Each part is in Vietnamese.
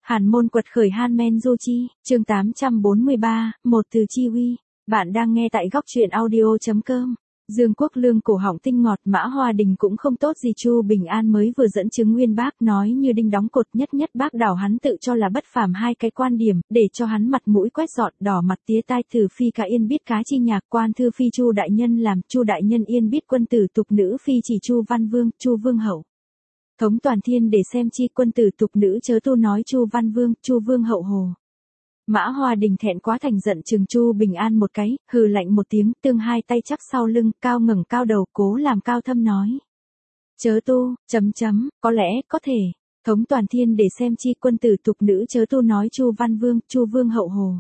Hàn môn quật khởi Han Du Chi, chương 843, một từ chi uy. Bạn đang nghe tại góc truyện audio.com. Dương Quốc Lương cổ họng tinh ngọt, Mã Hoa Đình cũng không tốt gì. Chu Bình An mới vừa dẫn chứng Nguyên Bác nói như đinh đóng cột, nhất bác đảo hắn tự cho là bất phàm hai cái quan điểm, để cho hắn mặt mũi quét dọn, đỏ mặt tía tai. Thử phi cả yên biết cá chi nhạc, quan thư phi Chu đại nhân làm, Chu đại nhân yên biết quân tử tục nữ phi chỉ Chu Văn Vương, Chu Vương hậu. Thống toàn thiên để xem chi, quân tử tục nữ chớ tu nói Chu Văn Vương, Chu Vương hậu hồ. Mã Hoa Đình thẹn quá thành giận chừng Chu Bình An một cái, hừ lạnh một tiếng, tương hai tay chắp sau lưng, cao ngẩng cao đầu, cố làm cao thâm nói. Chớ tu, có lẽ, có thể, thống toàn thiên để xem chi, quân tử tục nữ chớ tu nói Chu Văn Vương, Chu Vương hậu hồ.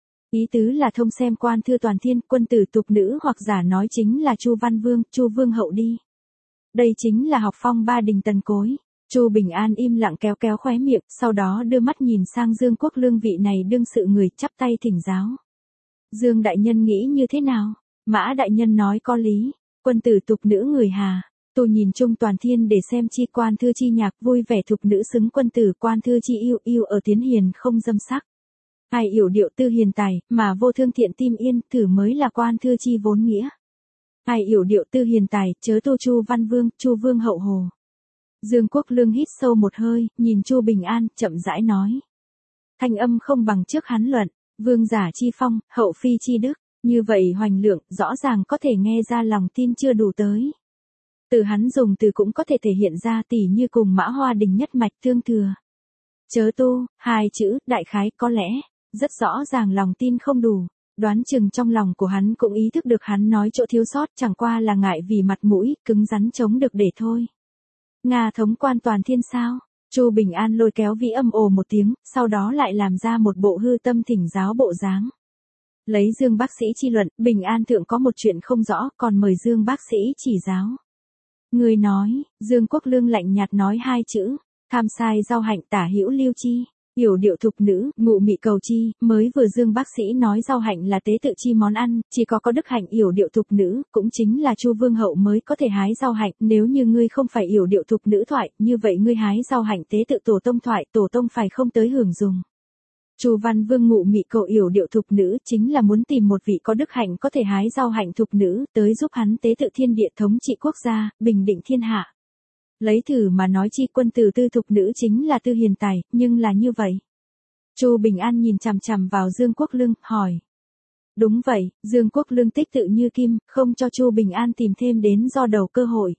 Ý tứ là thông xem quan thư toàn thiên, quân tử tục nữ hoặc giả nói chính là Chu Văn Vương, Chu Vương hậu đi. Đây chính là học phong ba đình tần cối. Chu Bình An im lặng kéo khóe miệng, sau đó đưa mắt nhìn sang Dương Quốc Lương, vị này đương sự người, chắp tay thỉnh giáo. Dương đại nhân nghĩ như thế nào? Mã đại nhân nói có lý, quân tử tục nữ người hà. Tôi nhìn chung toàn thiên để xem chi, quan thư chi nhạc vui vẻ, thục nữ xứng quân tử, quan thư chi yêu ở tiến hiền không dâm sắc. Ai yểu điệu tư hiền tài, mà vô thương thiện tim yên, thử mới là quan thư chi vốn nghĩa. Ai yểu điệu tư hiền tài, chớ tu Chu Văn Vương, Chu Vương hậu hồ. Dương Quốc Lương hít sâu một hơi, nhìn Chu Bình An, chậm rãi nói. Thanh âm không bằng trước hắn luận, vương giả chi phong, hậu phi chi đức, như vậy hoành lượng, rõ ràng có thể nghe ra lòng tin chưa đủ tới. Từ hắn dùng từ cũng có thể thể hiện ra, tỉ như cùng Mã Hoa Đình nhất mạch tương thừa. Chớ tu, hai chữ, đại khái, có lẽ, rất rõ ràng lòng tin không đủ. Đoán chừng trong lòng của hắn cũng ý thức được hắn nói chỗ thiếu sót, chẳng qua là ngại vì mặt mũi, cứng rắn chống được để thôi. Nga thống quan toàn thiên sao? Chu Bình An lôi kéo vĩ âm ồ một tiếng, sau đó lại làm ra một bộ hư tâm thỉnh giáo bộ dáng. Lấy Dương bác sĩ chi luận, Bình An thượng có một chuyện không rõ, còn mời Dương bác sĩ chỉ giáo. Người nói, Dương Quốc Lương lạnh nhạt nói hai chữ, tham sai giao hạnh, tả hữu lưu chi. Yểu điệu thục nữ, ngụ mị cầu chi, mới vừa Dương bác sĩ nói giao hạnh là tế tự chi món ăn, chỉ có đức hạnh yểu điệu thục nữ, cũng chính là Chu Vương hậu mới có thể hái giao hạnh, nếu như ngươi không phải yểu điệu thục nữ thoại, như vậy ngươi hái giao hạnh tế tự tổ tông thoại, tổ tông phải không tới hưởng dùng. Chu Văn Vương ngụ mị cầu yểu điệu thục nữ, chính là muốn tìm một vị có đức hạnh có thể hái giao hạnh thục nữ, tới giúp hắn tế tự thiên địa, thống trị quốc gia, bình định thiên hạ. Lấy thử mà nói chi, quân tử tư thục nữ chính là tư hiền tài, nhưng là như vậy. Chu Bình An nhìn chằm chằm vào Dương Quốc Lương, hỏi. Đúng vậy, Dương Quốc Lương tích tự như kim, không cho Chu Bình An tìm thêm đến do đầu cơ hội.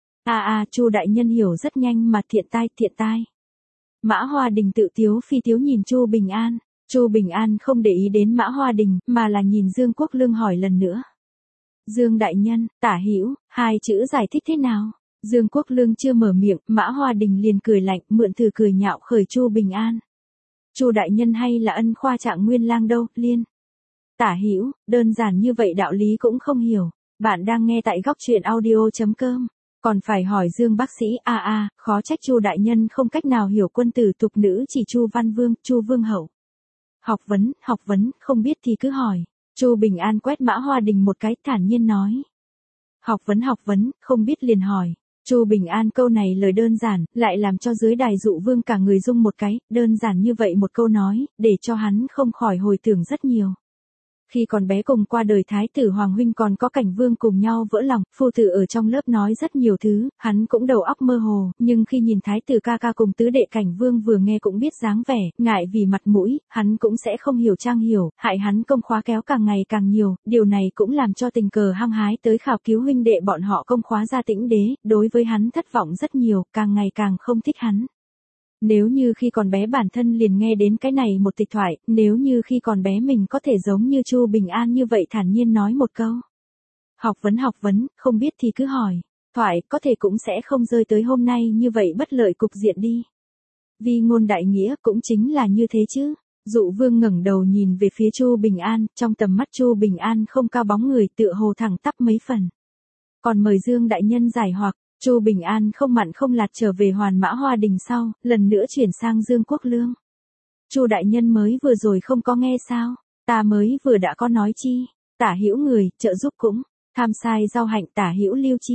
Chu đại nhân hiểu rất nhanh mà, thiện tai. Mã Hoa Đình tự tiếu phi tiếu nhìn Chu Bình An. Chu Bình An không để ý đến Mã Hoa Đình, mà là nhìn Dương Quốc Lương hỏi lần nữa. Dương đại nhân, tả hữu, hai chữ giải thích thế nào? Dương Quốc Lương chưa mở miệng, Mã Hoa Đình liền cười lạnh, mượn từ cười nhạo khởi Chu Bình An. Chu đại nhân hay là ân khoa trạng nguyên lang đâu, liên. Tả hữu, đơn giản như vậy đạo lý cũng không hiểu. Bạn đang nghe tại góc truyện audio.com. Còn phải hỏi Dương bác sĩ, khó trách Chu đại nhân không cách nào hiểu quân tử tục nữ chỉ Chu Văn Vương, Chu Vương hậu. Học vấn, không biết thì cứ hỏi. Chu Bình An quét Mã Hoa Đình một cái, thản nhiên nói. Học vấn, không biết liền hỏi. Chu Bình An câu này lời đơn giản, lại làm cho dưới đài dụ vương cả người rung một cái, đơn giản như vậy một câu nói, để cho hắn không khỏi hồi tưởng rất nhiều. Khi còn bé cùng qua đời thái tử Hoàng huynh còn có Cảnh Vương cùng nhau vỡ lòng, phu tử ở trong lớp nói rất nhiều thứ, hắn cũng đầu óc mơ hồ, nhưng khi nhìn thái tử ca ca cùng tứ đệ Cảnh Vương vừa nghe cũng biết dáng vẻ, ngại vì mặt mũi, hắn cũng sẽ không hiểu trang hiểu, hại hắn công khóa kéo càng ngày càng nhiều, điều này cũng làm cho tình cờ hăng hái tới khảo cứu huynh đệ bọn họ công khóa ra Tĩnh Đế, đối với hắn thất vọng rất nhiều, càng ngày càng không thích hắn. Nếu như khi còn bé bản thân liền nghe đến cái này một tịch thoại, nếu như khi còn bé mình có thể giống như Chu Bình An như vậy thản nhiên nói một câu. Học vấn, không biết thì cứ hỏi. Thoại có thể cũng sẽ không rơi tới hôm nay như vậy bất lợi cục diện đi. Vi ngôn đại nghĩa cũng chính là như thế chứ. Dụ vương ngẩng đầu nhìn về phía Chu Bình An, trong tầm mắt Chu Bình An không cao bóng người, tựa hồ thẳng tắp mấy phần. Còn mời Dương đại nhân giải hoặc. Chu Bình An không mặn không lạt trở về hoàn Mã Hoa Đình sau, lần nữa chuyển sang Dương Quốc Lương. Chu đại nhân mới vừa rồi không có nghe sao? Ta mới vừa đã có nói chi? Tả hữu người, trợ giúp cũng, tham sai giao hạnh, tả hữu lưu chi.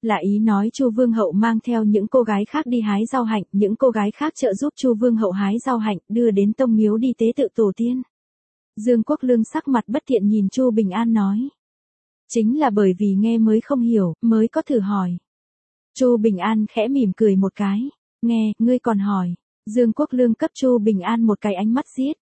Là ý nói Chu Vương hậu mang theo những cô gái khác đi hái rau hạnh, những cô gái khác trợ giúp Chu Vương hậu hái rau hạnh, đưa đến tông miếu đi tế tự tổ tiên. Dương Quốc Lương sắc mặt bất thiện nhìn Chu Bình An nói. Chính là bởi vì nghe mới không hiểu, mới có thử hỏi. Chu Bình An khẽ mỉm cười một cái. Nghe, ngươi còn hỏi. Dương Quốc Lương cấp Chu Bình An một cái ánh mắt giết.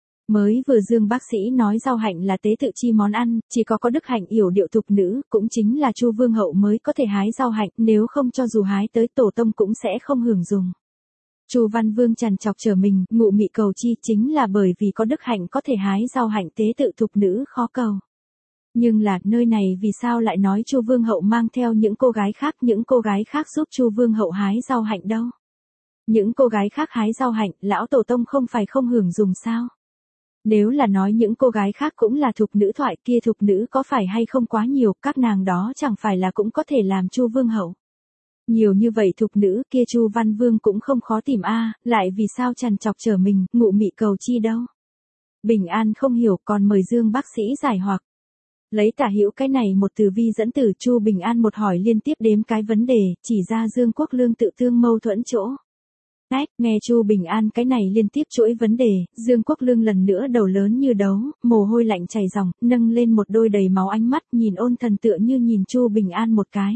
Mới vừa Dương bác sĩ nói rau hạnh là tế tự chi món ăn, chỉ có đức hạnh yểu điệu tục nữ, cũng chính là Chu Vương hậu mới có thể hái rau hạnh, nếu không cho dù hái tới tổ tông cũng sẽ không hưởng dùng. Chu Văn Vương trằn trọc trở mình, ngụ mị cầu chi, chính là bởi vì có đức hạnh có thể hái rau hạnh tế tự tục nữ khó cầu. Nhưng là, nơi này vì sao lại nói Chu Vương hậu mang theo những cô gái khác giúp Chu Vương hậu hái rau hạnh đâu? Những cô gái khác hái rau hạnh, lão tổ tông không phải không hưởng dùng sao? Nếu là nói những cô gái khác cũng là thục nữ thoại, kia thục nữ có phải hay không quá nhiều, các nàng đó chẳng phải là cũng có thể làm Chu Vương hậu. Nhiều như vậy thục nữ, kia Chu Văn Vương cũng không khó tìm lại vì sao trằn trọc trở mình, ngụ mị cầu chi đâu? Bình An không hiểu, còn mời Dương bác sĩ giải hoặc. Lấy Tả Hữu cái này một từ vi dẫn từ, Chu Bình An một hỏi liên tiếp đếm cái vấn đề, chỉ ra Dương Quốc Lương tự tương mâu thuẫn chỗ. Nghe Chu Bình An cái này liên tiếp chuỗi vấn đề, Dương Quốc Lương lần nữa đầu lớn như đấu, mồ hôi lạnh chảy ròng, nâng lên một đôi đầy máu ánh mắt, nhìn ôn thần tựa như nhìn Chu Bình An một cái.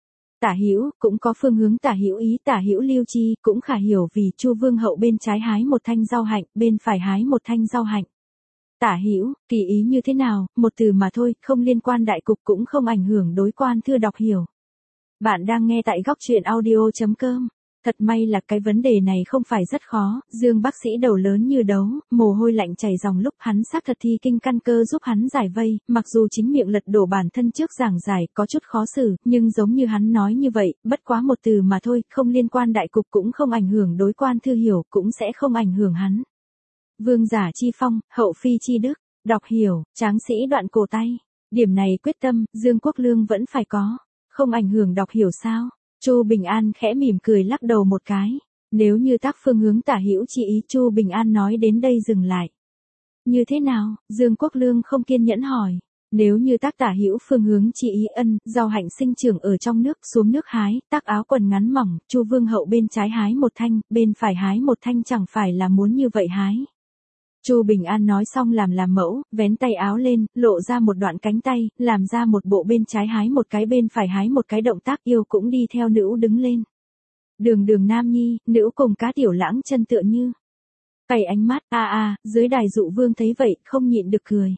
Tả Hữu cũng có phương hướng Tả Hữu ý, Tả Hữu lưu chi, cũng khả hiểu vì Chu Vương hậu bên trái hái một thanh rau hạnh, bên phải hái một thanh rau hạnh. Tả Hữu, kỳ ý như thế nào, một từ mà thôi, không liên quan đại cục cũng không ảnh hưởng đối quan thưa đọc hiểu. Bạn đang nghe tại góc truyện audio.com. Thật may là cái vấn đề này không phải rất khó, Dương bác sĩ đầu lớn như đấu, mồ hôi lạnh chảy ròng lúc hắn xác thật thi kinh căn cơ giúp hắn giải vây, mặc dù chính miệng lật đổ bản thân trước giảng giải có chút khó xử, nhưng giống như hắn nói như vậy, bất quá một từ mà thôi, không liên quan đại cục cũng không ảnh hưởng đối quan thư hiểu, cũng sẽ không ảnh hưởng hắn. Vương giả chi phong, hậu phi chi đức, đọc hiểu, tráng sĩ đoạn cổ tay. Điểm này quyết tâm, Dương Quốc Lương vẫn phải có, không ảnh hưởng đọc hiểu sao? Chu Bình An khẽ mỉm cười lắc đầu một cái. Nếu như tác phương hướng Tả Hữu chi ý, Chu Bình An nói đến đây dừng lại. Như thế nào? Dương Quốc Lương không kiên nhẫn hỏi. Nếu như tác Tả Hữu phương hướng chi ý rau hạnh sinh trưởng ở trong nước, xuống nước hái, tác áo quần ngắn mỏng, Chu Vương hậu bên trái hái một thanh, bên phải hái một thanh, chẳng phải là muốn như vậy hái. Chu Bình An nói xong làm mẫu, vén tay áo lên, lộ ra một đoạn cánh tay, làm ra một bộ bên trái hái một cái bên phải hái một cái động tác, yêu cũng đi theo nữ đứng lên. Đường Nam Nhi, nữ cùng cá tiểu lãng chân tựa như. Cày ánh mắt, dưới đài dụ vương thấy vậy, không nhịn được cười.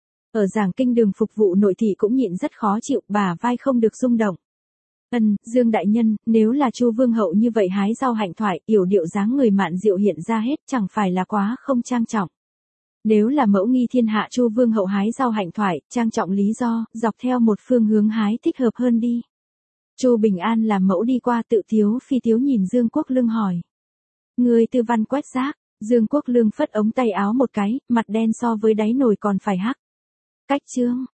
Ở giảng kinh đường phục vụ nội thị cũng nhịn rất khó chịu, bả vai không được rung động. Dương đại nhân, nếu là Chu Vương hậu như vậy hái rau hạnh thoại, yểu điệu dáng người mạn diệu hiện ra hết, chẳng phải là quá không trang trọng. Nếu là mẫu nghi thiên hạ Chu Vương hậu hái rau hạnh thoại, trang trọng lý do, dọc theo một phương hướng hái thích hợp hơn đi. Chu Bình An làm mẫu đi qua tự tiếu phi tiếu nhìn Dương Quốc Lương hỏi. Người tư văn quét rác, Dương Quốc Lương phất ống tay áo một cái, mặt đen so với đáy nồi còn phải hắc. Cách chương,